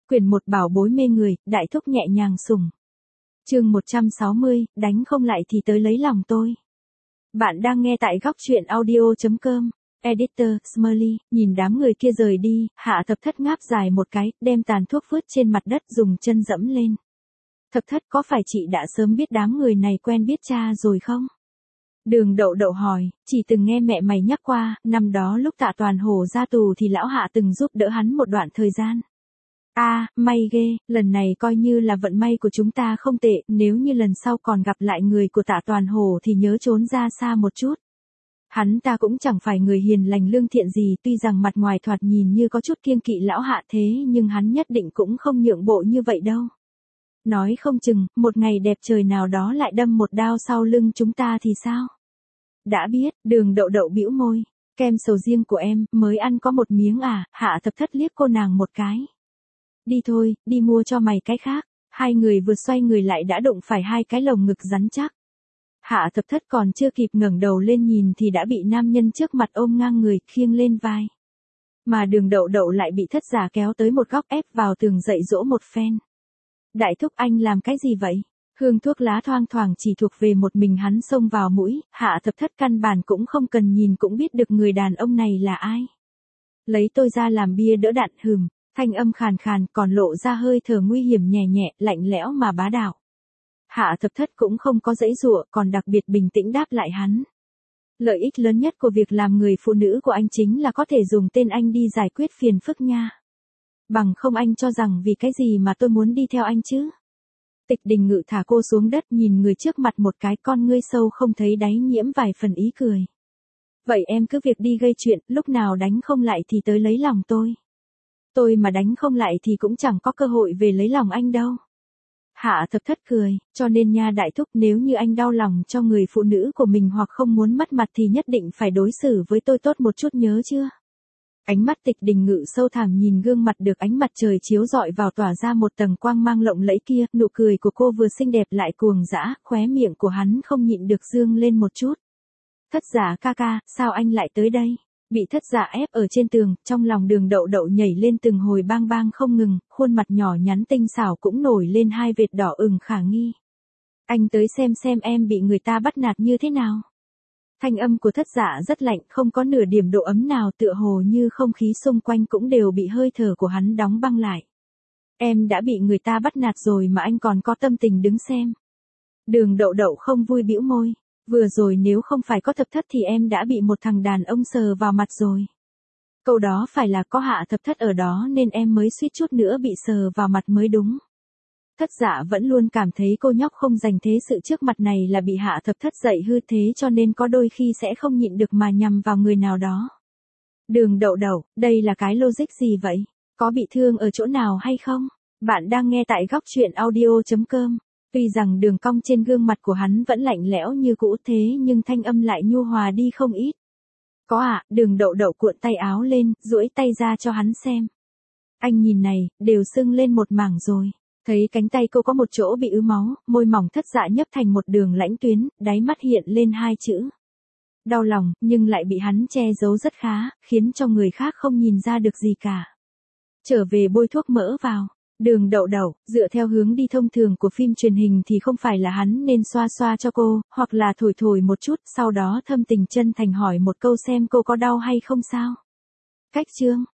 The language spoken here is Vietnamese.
Quyển 1 bảo bối mê người, đại thúc nhẹ nhàng sủng. Chương 160, đánh không lại thì tới lấy lòng tôi. Bạn đang nghe tại góc truyện audio.com. Editor, Smiley, nhìn đám người kia rời đi, Hạ Thập Thất ngáp dài một cái, đem tàn thuốc vứt trên mặt đất dùng chân dẫm lên. Thập Thất, có phải chị đã sớm biết đám người này quen biết cha rồi không? Đường Đậu Đậu hỏi, chỉ từng nghe mẹ mày nhắc qua, năm đó lúc Tạ Toàn Hổ ra tù thì lão Hạ từng giúp đỡ hắn một đoạn thời gian. May ghê, lần này coi như là vận may của chúng ta không tệ, nếu như lần sau còn gặp lại người của Tạ Toàn Hổ thì nhớ trốn ra xa một chút. Hắn ta cũng chẳng phải người hiền lành lương thiện gì, tuy rằng mặt ngoài thoạt nhìn như có chút kiêng kỵ lão Hạ thế nhưng hắn nhất định cũng không nhượng bộ như vậy đâu. Nói không chừng, một ngày đẹp trời nào đó lại đâm một đao sau lưng chúng ta thì sao? Đã biết, Đường Đậu Đậu bĩu môi, kem sầu riêng của em, mới ăn có một miếng à? Hạ Thập Thất liếc cô nàng một cái. Đi thôi, đi mua cho mày cái khác. Hai người vừa xoay người lại đã đụng phải hai cái lồng ngực rắn chắc. Hạ Thập Thất còn chưa kịp ngẩng đầu lên nhìn thì đã bị nam nhân trước mặt ôm ngang người, khiêng lên vai. Mà Đường Đậu Đậu lại bị Thất Giả kéo tới một góc ép vào tường dạy dỗ một phen. Đại thúc, anh làm cái gì vậy? Hương thuốc lá thoang thoảng chỉ thuộc về một mình hắn xông vào mũi, Hạ Thập Thất căn bản cũng không cần nhìn cũng biết được người đàn ông này là ai. Lấy tôi ra làm bia đỡ đạn, hừm. Thanh âm khàn khàn còn lộ ra hơi thở nguy hiểm nhẹ nhẹ, lạnh lẽo mà bá đạo. Hạ Thập Thất cũng không có giãy giụa, còn đặc biệt bình tĩnh đáp lại hắn. Lợi ích lớn nhất của việc làm người phụ nữ của anh chính là có thể dùng tên anh đi giải quyết phiền phức nha. Bằng không anh cho rằng vì cái gì mà tôi muốn đi theo anh chứ? Tịch Đình Ngự thả cô xuống đất, nhìn người trước mặt một cái, con ngươi sâu không thấy đáy nhiễm vài phần ý cười. Vậy em cứ việc đi gây chuyện, lúc nào đánh không lại thì tới lấy lòng tôi. Tôi mà đánh không lại thì cũng chẳng có cơ hội về lấy lòng anh đâu. Hạ Thập Thất cười, cho nên nha đại thúc, nếu như anh đau lòng cho người phụ nữ của mình hoặc không muốn mất mặt thì nhất định phải đối xử với tôi tốt một chút, nhớ chưa? Ánh mắt Tịch Đình Ngự sâu thẳm nhìn gương mặt được ánh mặt trời chiếu rọi vào tỏa ra một tầng quang mang lộng lẫy kia, nụ cười của cô vừa xinh đẹp lại cuồng dã, khóe miệng của hắn không nhịn được dương lên một chút. Thất Giả ca ca, sao anh lại tới đây? Bị Thất Giả ép ở trên tường, trong lòng Đường Đậu Đậu nhảy lên từng hồi bang bang không ngừng, khuôn mặt nhỏ nhắn tinh xảo cũng nổi lên hai vệt đỏ ửng khả nghi. Anh tới xem em bị người ta bắt nạt như thế nào. Thanh âm của Thất Giả rất lạnh, không có nửa điểm độ ấm nào, tựa hồ như không khí xung quanh cũng đều bị hơi thở của hắn đóng băng lại. Em đã bị người ta bắt nạt rồi mà anh còn có tâm tình đứng xem. Đường Đậu Đậu không vui bĩu môi. Vừa rồi nếu không phải có Thập Thất thì em đã bị một thằng đàn ông sờ vào mặt rồi. Câu đó phải là có Hạ Thập Thất ở đó nên em mới suýt chút nữa bị sờ vào mặt mới đúng. Thất Giả vẫn luôn cảm thấy cô nhóc không dành thế sự trước mặt này là bị Hạ Thập Thất dạy hư thế cho nên có đôi khi sẽ không nhịn được mà nhằm vào người nào đó. Đường Đậu Đậu, đây là cái logic gì vậy? Có bị thương ở chỗ nào hay không? Bạn đang nghe tại góc truyện audio.com. Tuy rằng đường cong trên gương mặt của hắn vẫn lạnh lẽo như cũ thế nhưng thanh âm lại nhu hòa đi không ít. Có ạ, Đường Đậu Đậu cuộn tay áo lên, duỗi tay ra cho hắn xem. Anh nhìn này, đều sưng lên một mảng rồi. Thấy cánh tay cô có một chỗ bị ứ máu, môi mỏng Thất Dạ nhấp thành một đường lãnh tuyến, đáy mắt hiện lên hai chữ. Đau lòng, nhưng lại bị hắn che giấu rất khá, khiến cho người khác không nhìn ra được gì cả. Trở về bôi thuốc mỡ vào. Đường Đậu Đậu, dựa theo hướng đi thông thường của phim truyền hình thì không phải là hắn nên xoa xoa cho cô, hoặc là thổi thổi một chút, sau đó thâm tình chân thành hỏi một câu xem cô có đau hay không sao? Cách chương,